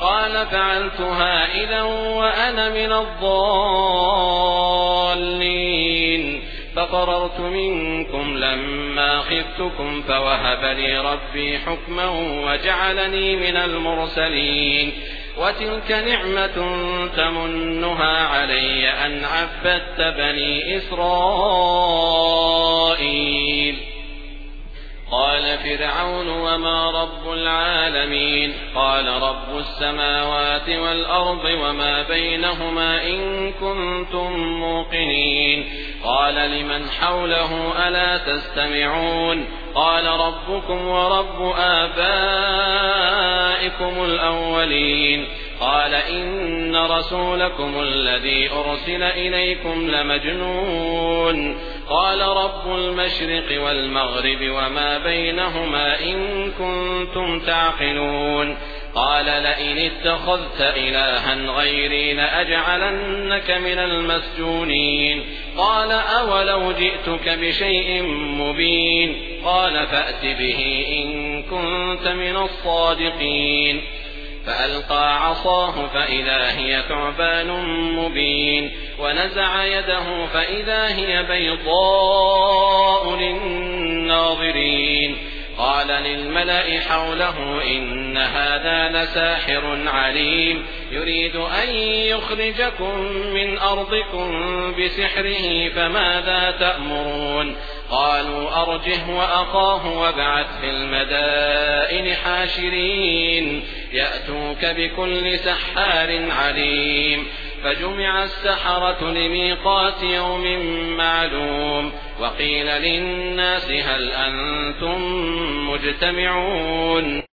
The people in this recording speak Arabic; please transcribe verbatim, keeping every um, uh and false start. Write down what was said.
قال فعلتها إذا وأنا من الضالين فقررت منكم لما خفتكم فوهب لي ربي حكما وجعلني من المرسلين وتلك نعمة تمنها علي أن عبدت بني إسرائيل. قال فرعون وما رب العالمين قال رب السماوات والأرض وما بينهما إن كنتم موقنين. قال لمن حوله ألا تستمعون قال ربكم ورب آبائكم الأولين. قال إن رسولكم الذي أرسل إليكم لمجنون. قال رب المشرق والمغرب وما بينهما إن كنتم تعقلون. قال لئن اتخذت إلها غيري لأجعلنك من المسجونين. قال أولو جئتك بشيء مبين قال فأت به إن كنت من الصادقين. فألقى عصاه فإذا هي ثعبان مبين ونزع يده فإذا هي بيضاء للناظرين. قال للملأ حوله إن هذا لساحر عليم يريد أن يخرجكم من أرضكم بسحره فماذا تأمرون. قالوا أرجه وأخاه وابعث في المدائن حاشرين يأتوك بكل سحار عليم. فجمع السحرة لميقات يوم معلوم وقيل للناس هل أنتم مجتمعون.